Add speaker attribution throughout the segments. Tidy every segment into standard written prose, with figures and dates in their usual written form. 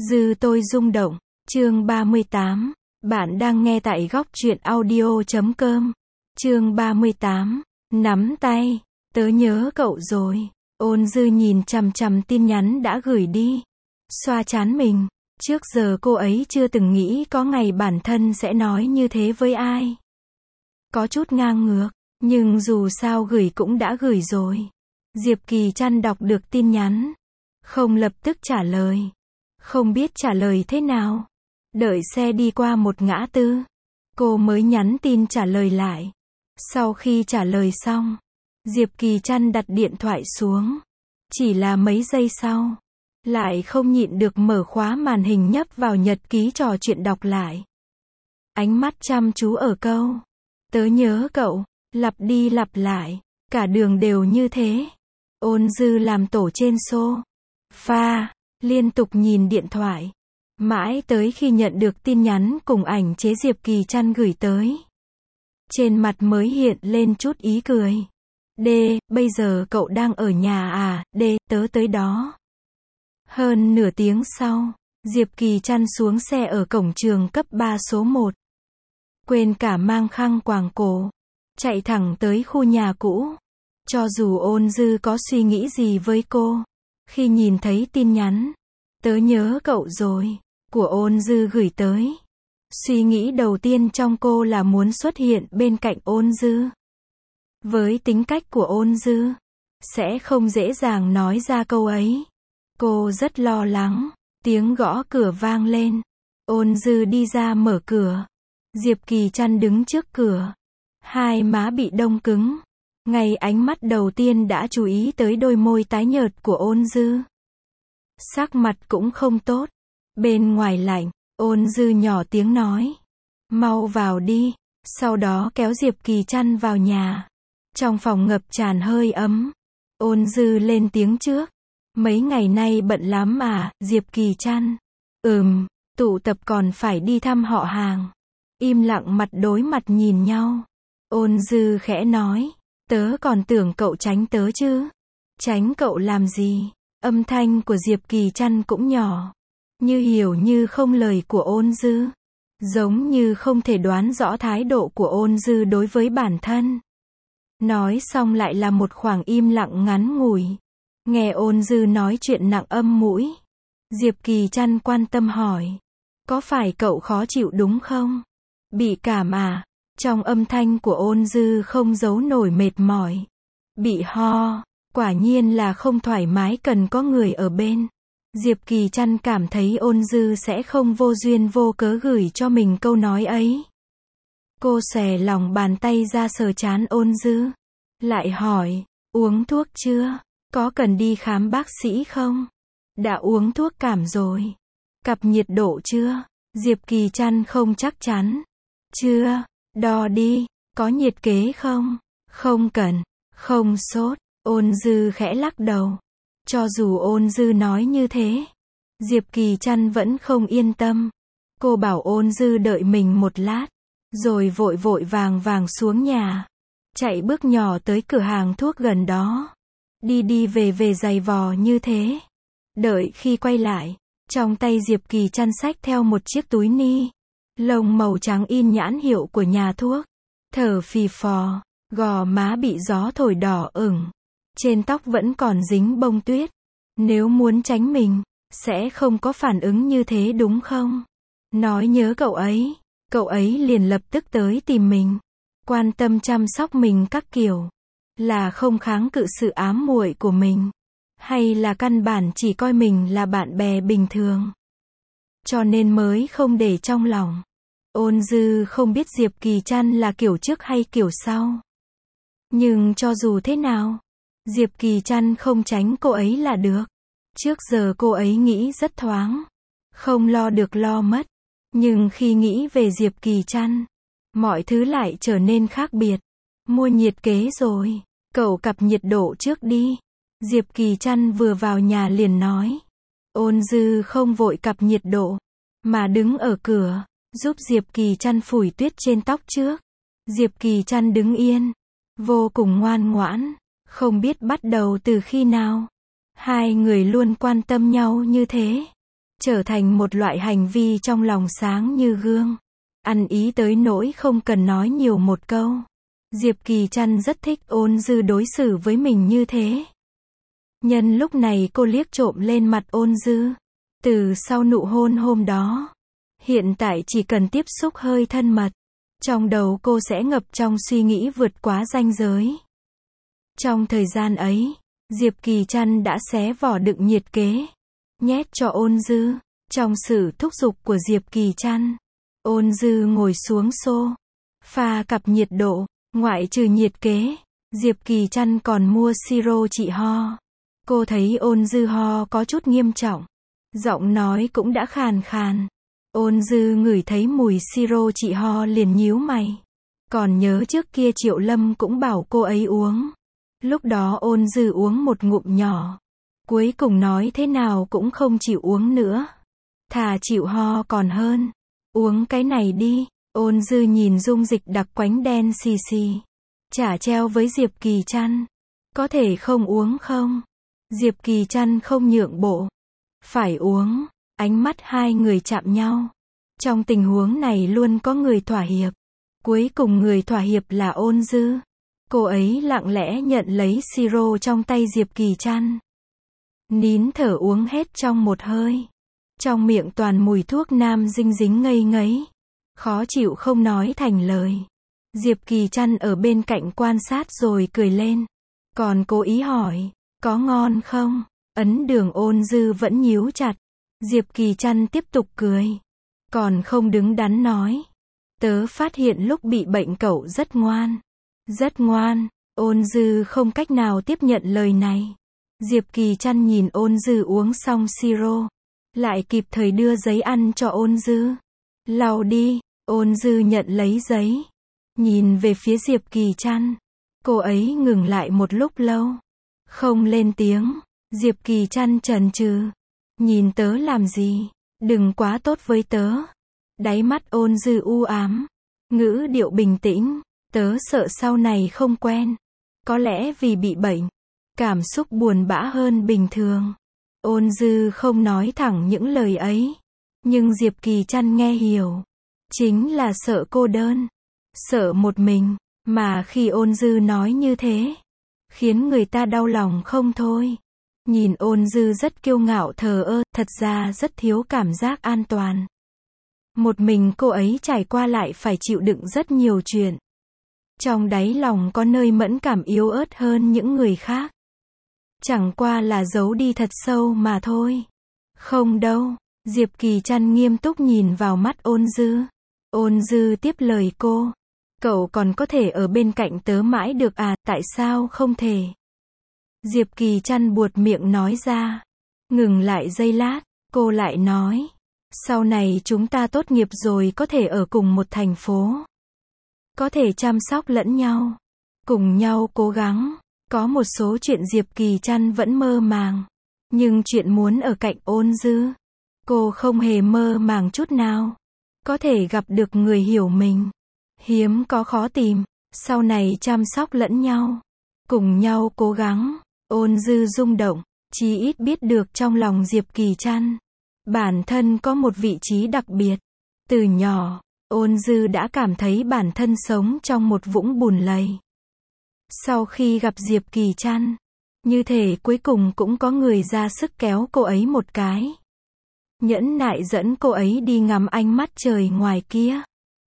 Speaker 1: Dư tôi rung động. Chương 38. Bạn đang nghe tại góc truyện audio.com. Chương 38. Nắm tay. Tớ nhớ cậu rồi. Ôn Dư nhìn chằm chằm tin nhắn đã gửi đi. Xoa trán mình. Trước giờ cô ấy chưa từng nghĩ có ngày bản thân sẽ nói như thế với ai. Có chút ngang ngược, nhưng dù sao gửi cũng đã gửi rồi. Diệp Kỳ Trăn đọc được tin nhắn. Không lập tức trả lời. Không biết trả lời thế nào. Đợi xe đi qua một ngã tư. Cô mới nhắn tin trả lời lại. Sau khi trả lời xong, Diệp Kỳ Trăn đặt điện thoại xuống. Chỉ là mấy giây sau, lại không nhịn được mở khóa màn hình nhấp vào nhật ký trò chuyện đọc lại. Ánh mắt chăm chú ở câu tớ nhớ cậu, lặp đi lặp lại, cả đường đều như thế. Ôn Dư làm tổ trên sofa, liên tục nhìn điện thoại. Mãi tới khi nhận được tin nhắn cùng ảnh chế Diệp Kỳ Trăn gửi tới. Trên mặt mới hiện lên chút ý cười. Bây giờ cậu đang ở nhà à, tớ tới đó. Hơn nửa tiếng sau, Diệp Kỳ Trăn xuống xe ở cổng trường cấp 3 số 1. Quên cả mang khăn quàng cổ. Chạy thẳng tới khu nhà cũ. Cho dù Ôn Dư có suy nghĩ gì với cô, khi nhìn thấy tin nhắn, tớ nhớ cậu rồi, của Ôn Dư gửi tới. Suy nghĩ đầu tiên trong cô là muốn xuất hiện bên cạnh Ôn Dư. Với tính cách của Ôn Dư, sẽ không dễ dàng nói ra câu ấy. Cô rất lo lắng. Tiếng gõ cửa vang lên. Ôn Dư đi ra mở cửa. Diệp Kỳ Trăn đứng trước cửa. Hai má bị đông cứng. Ngay ánh mắt đầu tiên đã chú ý tới đôi môi tái nhợt của Ôn Dư. Sắc mặt cũng không tốt. Bên ngoài lạnh, Ôn Dư nhỏ tiếng nói. Mau vào đi. Sau đó kéo Diệp Kỳ Trăn vào nhà. Trong phòng ngập tràn hơi ấm. Ôn Dư lên tiếng trước. Mấy ngày nay bận lắm à, Diệp Kỳ Trăn. Tụ tập còn phải đi thăm họ hàng. Im lặng mặt đối mặt nhìn nhau. Ôn Dư khẽ nói. Tớ còn tưởng cậu tránh tớ chứ. Tránh cậu làm gì? Âm thanh của Diệp Kỳ Trăn cũng nhỏ. Như hiểu như không lời của Ôn Dư. Giống như không thể đoán rõ thái độ của Ôn Dư đối với bản thân. Nói xong lại là một khoảng im lặng ngắn ngủi. Nghe Ôn Dư nói chuyện nặng âm mũi. Diệp Kỳ Trăn quan tâm hỏi. Có phải cậu khó chịu đúng không? Bị cảm à? Trong âm thanh của Ôn Dư không giấu nổi mệt mỏi. Bị ho. Quả nhiên là không thoải mái cần có người ở bên. Diệp Kỳ Trăn cảm thấy Ôn Dư sẽ không vô duyên vô cớ gửi cho mình câu nói ấy. Cô xòe lòng bàn tay ra sờ trán Ôn Dư. Lại hỏi. Uống thuốc chưa? Có cần đi khám bác sĩ không? Đã uống thuốc cảm rồi. Cặp nhiệt độ chưa? Diệp Kỳ Trăn không chắc chắn. Chưa. Đo đi. Có nhiệt kế không? Không cần. Không sốt. Ôn Dư khẽ lắc đầu. Cho dù Ôn Dư nói như thế, Diệp Kỳ Trăn vẫn không yên tâm. Cô bảo Ôn Dư đợi mình một lát, rồi vội vội vàng vàng xuống nhà. Chạy bước nhỏ tới cửa hàng thuốc gần đó. Đi về giày vò như thế. Đợi khi quay lại, trong tay Diệp Kỳ Trăn xách theo một chiếc túi ni lông màu trắng in nhãn hiệu của nhà thuốc. Thở phì phò, gò má bị gió thổi đỏ ửng. Trên tóc vẫn còn dính bông tuyết. Nếu muốn tránh mình, sẽ không có phản ứng như thế đúng không? Nói nhớ cậu ấy liền lập tức tới tìm mình. Quan tâm chăm sóc mình các kiểu. Là không kháng cự sự ám muội của mình. Hay là căn bản chỉ coi mình là bạn bè bình thường. Cho nên mới không để trong lòng. Ôn Dư không biết Diệp Kỳ Trăn là kiểu trước hay kiểu sau. Nhưng cho dù thế nào, Diệp Kỳ Trăn không tránh cô ấy là được. Trước giờ cô ấy nghĩ rất thoáng. Không lo được lo mất. Nhưng khi nghĩ về Diệp Kỳ Trăn, mọi thứ lại trở nên khác biệt. Mua nhiệt kế rồi. Cậu cặp nhiệt độ trước đi. Diệp Kỳ Trăn vừa vào nhà liền nói. Ôn Dư không vội cặp nhiệt độ, mà đứng ở cửa, giúp Diệp Kỳ Trăn phủi tuyết trên tóc trước. Diệp Kỳ Trăn đứng yên, vô cùng ngoan ngoãn. Không biết bắt đầu từ khi nào, hai người luôn quan tâm nhau như thế. trở thành một loại hành vi trong lòng sáng như gương. Ăn ý tới nỗi không cần nói nhiều một câu. Diệp Kỳ Trăn rất thích Ôn Dư đối xử với mình như thế. Nhân lúc này cô liếc trộm lên mặt Ôn Dư. Từ sau nụ hôn hôm đó, hiện tại chỉ cần tiếp xúc hơi thân mật, trong đầu cô sẽ ngập trong suy nghĩ vượt quá ranh giới. Trong thời gian ấy, Diệp Kỳ Trăn đã xé vỏ đựng nhiệt kế, nhét cho Ôn Dư. Trong sự thúc giục của Diệp Kỳ Trăn, Ôn Dư ngồi xuống sofa cặp nhiệt độ, ngoại trừ nhiệt kế, Diệp Kỳ Trăn còn mua siro trị ho. Cô thấy Ôn Dư ho có chút nghiêm trọng, giọng nói cũng đã khàn khàn. Ôn Dư ngửi thấy mùi siro trị ho liền nhíu mày. Còn nhớ trước kia Triệu Lâm cũng bảo cô ấy uống. Lúc đó Ôn Dư uống một ngụm nhỏ, cuối cùng nói thế nào cũng không chịu uống nữa. Thà chịu ho còn hơn. Uống cái này đi. Ôn Dư nhìn dung dịch đặc quánh đen xì xì, chả treo với Diệp Kỳ Trăn. Có thể không uống không? Diệp Kỳ Trăn không nhượng bộ. Phải uống. Ánh mắt hai người chạm nhau. Trong tình huống này luôn có người thỏa hiệp. Cuối cùng người thỏa hiệp là Ôn Dư. Cô ấy lặng lẽ nhận lấy siro trong tay Diệp Kỳ Trăn. Nín thở uống hết trong một hơi. Trong miệng toàn mùi thuốc nam dinh dính ngây ngấy. Khó chịu không nói thành lời. Diệp Kỳ Trăn ở bên cạnh quan sát rồi cười lên. Còn cố ý hỏi, có ngon không? Ấn đường Ôn Dư vẫn nhíu chặt. Diệp Kỳ Trăn tiếp tục cười. Còn không đứng đắn nói. Tớ phát hiện lúc bị bệnh cậu rất ngoan. Rất ngoan. Ôn Dư không cách nào tiếp nhận lời này. Diệp Kỳ Trăn nhìn Ôn Dư uống xong siro, lại kịp thời đưa giấy ăn cho Ôn Dư. Lau đi. Ôn Dư nhận lấy giấy, nhìn về phía Diệp Kỳ Trăn. Cô ấy ngừng lại một lúc lâu, không lên tiếng. Diệp Kỳ Trăn chần chừ. Nhìn tớ làm gì? Đừng quá tốt với tớ. Đáy mắt Ôn Dư u ám, ngữ điệu bình tĩnh. Tớ sợ sau này không quen. Có lẽ vì bị bệnh, cảm xúc buồn bã hơn bình thường. Ôn Dư không nói thẳng những lời ấy, nhưng Diệp Kỳ Trăn nghe hiểu. Chính là sợ cô đơn, sợ một mình. Mà khi Ôn Dư nói như thế, khiến người ta đau lòng không thôi. Nhìn Ôn Dư rất kiêu ngạo thờ ơ, thật ra rất thiếu cảm giác an toàn. Một mình cô ấy trải qua lại phải chịu đựng rất nhiều chuyện. Trong đáy lòng có nơi mẫn cảm yếu ớt hơn những người khác. Chẳng qua là giấu đi thật sâu mà thôi. Không đâu. Diệp Kỳ Trăn nghiêm túc nhìn vào mắt Ôn Dư. Ôn Dư tiếp lời cô. Cậu còn có thể ở bên cạnh tớ mãi được à, tại sao không thể? Diệp Kỳ Trăn buột miệng nói ra. Ngừng lại giây lát, cô lại nói. Sau này chúng ta tốt nghiệp rồi có thể ở cùng một thành phố. Có thể chăm sóc lẫn nhau. Cùng nhau cố gắng. Có một số chuyện Diệp Kỳ Trăn vẫn mơ màng. Nhưng chuyện muốn ở cạnh Ôn Dư, cô không hề mơ màng chút nào. Có thể gặp được người hiểu mình, hiếm có khó tìm. Sau này chăm sóc lẫn nhau, cùng nhau cố gắng. Ôn Dư rung động, chí ít biết được trong lòng Diệp Kỳ Trăn, bản thân có một vị trí đặc biệt. Từ nhỏ, Ôn Dư đã cảm thấy bản thân sống trong một vũng bùn lầy. Sau khi gặp Diệp Kỳ Trăn, như thể cuối cùng cũng có người ra sức kéo cô ấy một cái. Nhẫn nại dẫn cô ấy đi ngắm ánh mắt trời ngoài kia.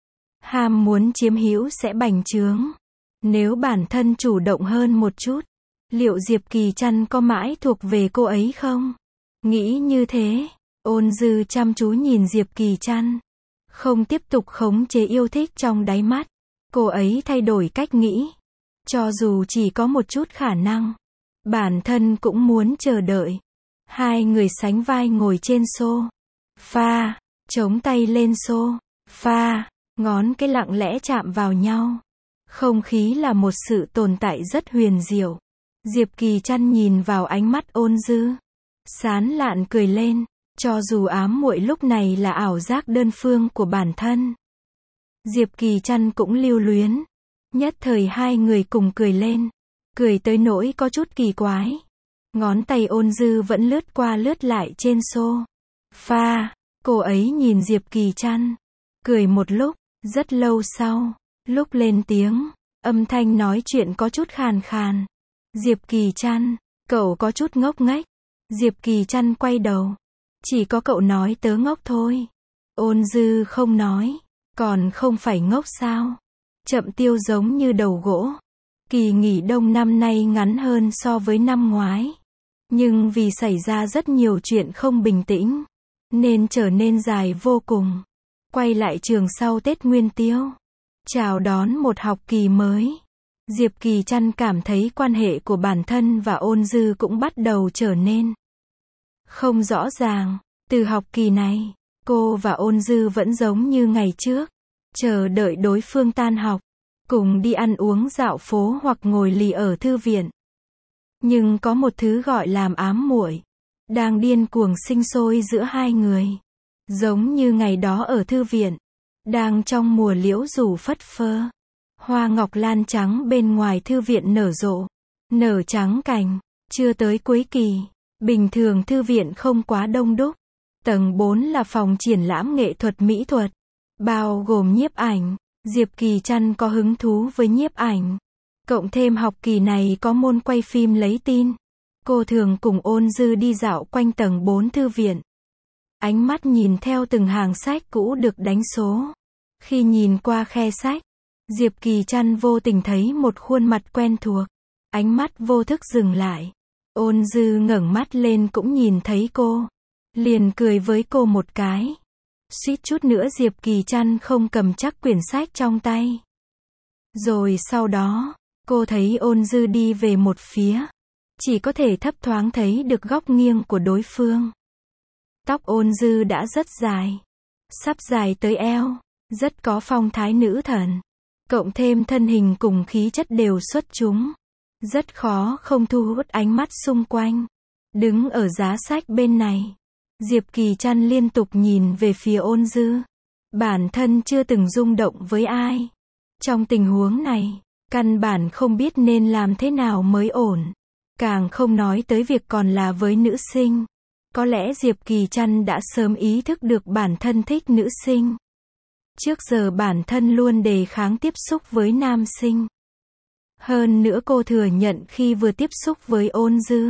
Speaker 1: Ham muốn chiếm hữu sẽ bành trướng. Nếu bản thân chủ động hơn một chút, liệu Diệp Kỳ Trăn có mãi thuộc về cô ấy không? Nghĩ như thế, Ôn Dư chăm chú nhìn Diệp Kỳ Trăn. Không tiếp tục khống chế yêu thích trong đáy mắt. Cô ấy thay đổi cách nghĩ. Cho dù chỉ có một chút khả năng, bản thân cũng muốn chờ đợi. Hai người sánh vai ngồi trên sofa, chống tay lên sofa, ngón cái lặng lẽ chạm vào nhau. Không khí là một sự tồn tại rất huyền diệu. Diệp Kỳ Trăn nhìn vào ánh mắt Ôn Dư, sán lạn cười lên, cho dù ám muội lúc này là ảo giác đơn phương của bản thân. Diệp Kỳ Trăn cũng lưu luyến. Nhất thời hai người cùng cười lên, cười tới nỗi có chút kỳ quái. Ngón tay Ôn Dư vẫn lướt qua lướt lại trên Pha, cô ấy nhìn Diệp Kỳ Trăn, cười một lúc, rất lâu sau, lúc lên tiếng, âm thanh nói chuyện có chút khàn khàn. Diệp Kỳ Trăn, cậu có chút ngốc nghếch. Diệp Kỳ Trăn quay đầu. Chỉ có cậu nói tớ ngốc thôi. Ôn Dư không nói, còn không phải ngốc sao? Chậm Tiêu giống như đầu gỗ. Kỳ nghỉ đông năm nay ngắn hơn so với năm ngoái. Nhưng vì xảy ra rất nhiều chuyện không bình tĩnh, nên trở nên dài vô cùng. Quay lại trường sau Tết Nguyên Tiêu, chào đón một học kỳ mới. Diệp Kỳ Trăn cảm thấy quan hệ của bản thân và Ôn Dư cũng bắt đầu trở nên không rõ ràng. Từ học kỳ này, cô và Ôn Dư vẫn giống như ngày trước, chờ đợi đối phương tan học, cùng đi ăn uống dạo phố hoặc ngồi lì ở thư viện. Nhưng có một thứ gọi là ám muội đang điên cuồng sinh sôi giữa hai người. Giống như ngày đó ở thư viện, đang trong mùa liễu rủ phất phơ, hoa ngọc lan trắng bên ngoài thư viện nở rộ, nở trắng cành, chưa tới cuối kỳ. Bình thường thư viện không quá đông đúc. Tầng 4 là phòng triển lãm nghệ thuật mỹ thuật, bao gồm nhiếp ảnh. Diệp Kỳ Trăn có hứng thú với nhiếp ảnh. Cộng thêm học kỳ này có môn quay phim lấy tin. Cô thường cùng Ôn Dư đi dạo quanh tầng 4 thư viện. Ánh mắt nhìn theo từng hàng sách cũ được đánh số. Khi nhìn qua khe sách, Diệp Kỳ Trăn vô tình thấy một khuôn mặt quen thuộc. Ánh mắt vô thức dừng lại. Ôn Dư ngẩng mắt lên cũng nhìn thấy cô. Liền cười với cô một cái. Suýt chút nữa Diệp Kỳ Trăn không cầm chắc quyển sách trong tay. Rồi sau đó, cô thấy Ôn Dư đi về một phía. Chỉ có thể thấp thoáng thấy được góc nghiêng của đối phương. Tóc Ôn Dư đã rất dài. Sắp dài tới eo. Rất có phong thái nữ thần. Cộng thêm thân hình cùng khí chất đều xuất chúng. Rất khó không thu hút ánh mắt xung quanh. Đứng ở giá sách bên này, Diệp Kỳ Trăn liên tục nhìn về phía Ôn Dư. Bản thân chưa từng rung động với ai. Trong tình huống này, căn bản không biết nên làm thế nào mới ổn. Càng không nói tới việc còn là với nữ sinh. Có lẽ Diệp Kỳ Trăn đã sớm ý thức được bản thân thích nữ sinh. Trước giờ bản thân luôn đề kháng tiếp xúc với nam sinh. Hơn nữa cô thừa nhận khi vừa tiếp xúc với Ôn Dư,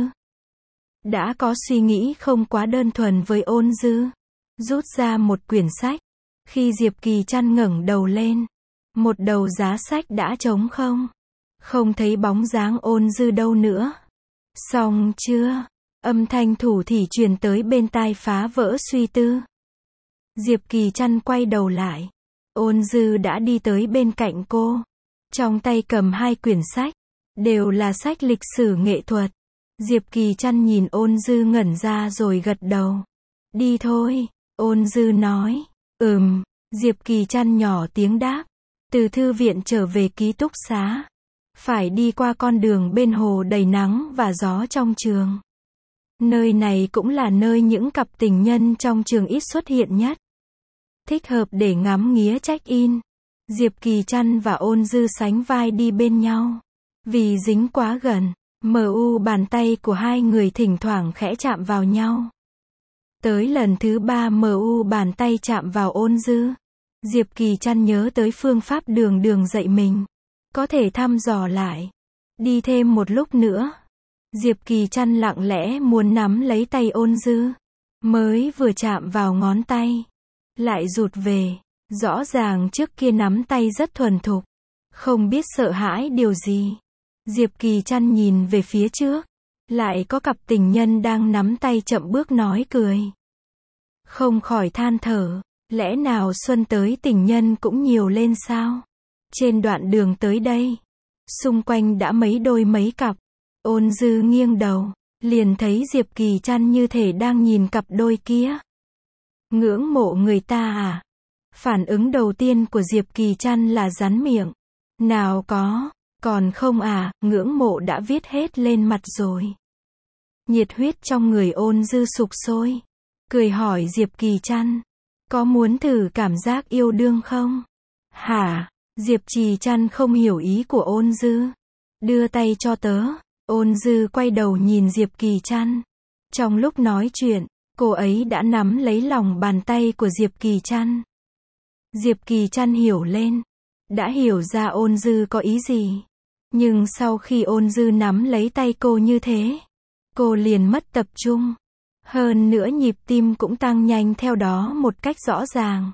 Speaker 1: đã có suy nghĩ không quá đơn thuần với Ôn Dư. Rút ra một quyển sách. Khi Diệp Kỳ Trăn ngẩng đầu lên, một đầu giá sách đã trống không. Không thấy bóng dáng Ôn Dư đâu nữa. Xong chưa? Âm thanh thủ thỉ truyền tới bên tai phá vỡ suy tư. Diệp Kỳ Trăn quay đầu lại. Ôn Dư đã đi tới bên cạnh cô. Trong tay cầm hai quyển sách. Đều là sách lịch sử nghệ thuật. Diệp Kỳ Trăn nhìn Ôn Dư ngẩn ra rồi gật đầu. Đi thôi, Ôn Dư nói. Diệp Kỳ Trăn nhỏ tiếng đáp. Từ thư viện trở về ký túc xá, phải đi qua con đường bên hồ đầy nắng và gió trong trường. Nơi này cũng là nơi những cặp tình nhân trong trường ít xuất hiện nhất. Thích hợp để ngắm nghía check-in. Diệp Kỳ Trăn và Ôn Dư sánh vai đi bên nhau. Vì dính quá gần, bàn tay của hai người thỉnh thoảng khẽ chạm vào nhau. Tới lần thứ 3 bàn tay chạm vào Ôn Dư. Diệp Kỳ Trăn nhớ tới phương pháp đường dạy mình. Có thể thăm dò lại. Đi thêm một lúc nữa. Diệp Kỳ Trăn lặng lẽ muốn nắm lấy tay Ôn Dư. Mới vừa chạm vào ngón tay, lại rụt về. Rõ ràng trước kia nắm tay rất thuần thục. Không biết sợ hãi điều gì. Diệp Kỳ Trăn nhìn về phía trước. Lại có cặp tình nhân đang nắm tay chậm bước nói cười. Không khỏi than thở. Lẽ nào xuân tới tình nhân cũng nhiều lên sao? Trên đoạn đường tới đây, xung quanh đã mấy đôi mấy cặp. Ôn Dư nghiêng đầu, liền thấy Diệp Kỳ Trăn như thể đang nhìn cặp đôi kia. Ngưỡng mộ người ta à? Phản ứng đầu tiên của Diệp Kỳ Trăn là rắn miệng. Nào có, còn không à, ngưỡng mộ đã viết hết lên mặt rồi. Nhiệt huyết trong người Ôn Dư sục sôi. Cười hỏi Diệp Kỳ Trăn. Có muốn thử cảm giác yêu đương không? Hả? Diệp Kỳ Trăn không hiểu ý của Ôn Dư. Đưa tay cho tớ. Ôn Dư quay đầu nhìn Diệp Kỳ Trăn. Trong lúc nói chuyện, cô ấy đã nắm lấy lòng bàn tay của Diệp Kỳ Trăn. Diệp Kỳ Trăn hiểu lên, đã hiểu ra Ôn Dư có ý gì. Nhưng sau khi Ôn Dư nắm lấy tay cô như thế, cô liền mất tập trung. Hơn nữa nhịp tim cũng tăng nhanh theo đó một cách rõ ràng.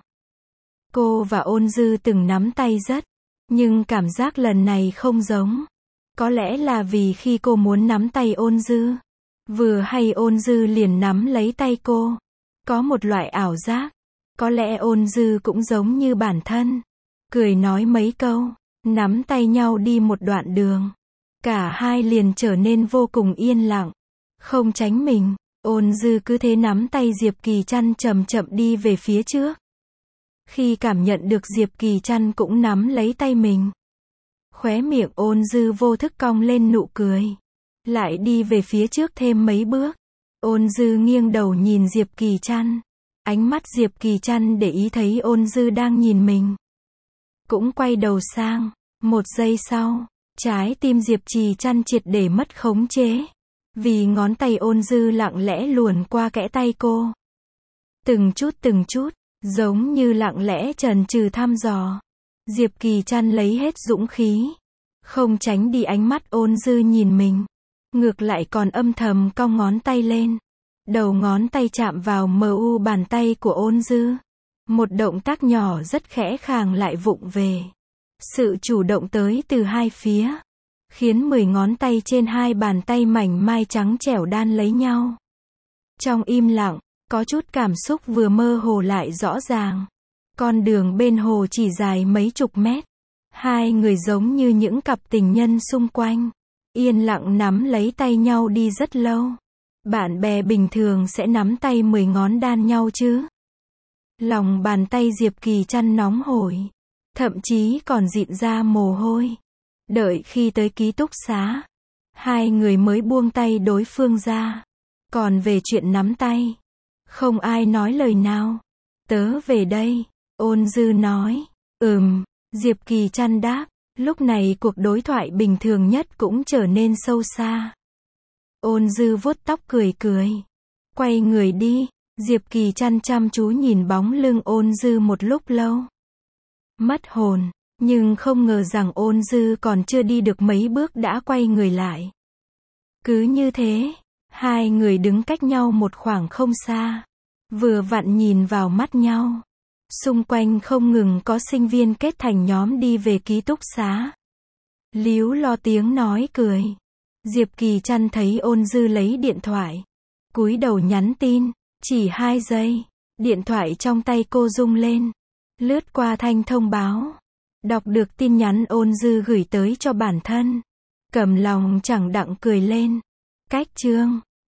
Speaker 1: Cô và Ôn Dư từng nắm tay rất, nhưng cảm giác lần này không giống. Có lẽ là vì khi cô muốn nắm tay Ôn Dư, vừa hay Ôn Dư liền nắm lấy tay cô. Có một loại ảo giác. Có lẽ Ôn Dư cũng giống như bản thân. Cười nói mấy câu, nắm tay nhau đi một đoạn đường. Cả hai liền trở nên vô cùng yên lặng. Không tránh mình, Ôn Dư cứ thế nắm tay Diệp Kỳ Trăn chậm chậm đi về phía trước. Khi cảm nhận được Diệp Kỳ Trăn cũng nắm lấy tay mình, khóe miệng Ôn Dư vô thức cong lên nụ cười. Lại đi về phía trước thêm mấy bước. Ôn Dư nghiêng đầu nhìn Diệp Kỳ Trăn. Ánh mắt Diệp Kỳ Trăn để ý thấy Ôn Dư đang nhìn mình, cũng quay đầu sang. Một giây sau, trái tim Diệp Kỳ Trăn triệt để mất khống chế. Vì ngón tay Ôn Dư lặng lẽ luồn qua kẽ tay cô. Từng chút, giống như lặng lẽ chần chừ thăm dò. Diệp Kỳ Trăn lấy hết dũng khí, không tránh đi ánh mắt Ôn Dư nhìn mình. Ngược lại còn âm thầm cong ngón tay lên. Đầu ngón tay chạm vào mu bàn tay của Ôn Dư. Một động tác nhỏ rất khẽ khàng lại vụng về. Sự chủ động tới từ hai phía, khiến 10 ngón tay trên hai bàn tay mảnh mai trắng trẻo đan lấy nhau. Trong im lặng, có chút cảm xúc vừa mơ hồ lại rõ ràng. Con đường bên hồ chỉ dài mấy chục mét. Hai người giống như những cặp tình nhân xung quanh, yên lặng nắm lấy tay nhau đi rất lâu. Bạn bè bình thường sẽ nắm tay 10 ngón đan nhau chứ. Lòng bàn tay Diệp Kỳ Trăn nóng hổi, thậm chí còn dịn ra mồ hôi. Đợi khi tới ký túc xá, hai người mới buông tay đối phương ra. Còn về chuyện nắm tay, không ai nói lời nào. Tớ về đây, Ôn Dư nói. Diệp Kỳ Trăn đáp. Lúc này cuộc đối thoại bình thường nhất cũng trở nên sâu xa. Ôn Dư vuốt tóc cười cười, quay người đi. Diệp Kỳ Trăn chăm chú nhìn bóng lưng Ôn Dư một lúc lâu. Mất hồn, nhưng không ngờ rằng Ôn Dư còn chưa đi được mấy bước đã quay người lại. Cứ như thế, hai người đứng cách nhau một khoảng không xa, vừa vặn nhìn vào mắt nhau. Xung quanh không ngừng có sinh viên kết thành nhóm đi về ký túc xá. Líu lo tiếng nói cười. Diệp Kỳ Trăn thấy Ôn Dư lấy điện thoại, cúi đầu nhắn tin. Chỉ 2 giây, điện thoại trong tay cô rung lên. Lướt qua thanh thông báo. Đọc được tin nhắn Ôn Dư gửi tới cho bản thân. Cầm lòng chẳng đặng cười lên. Cách chương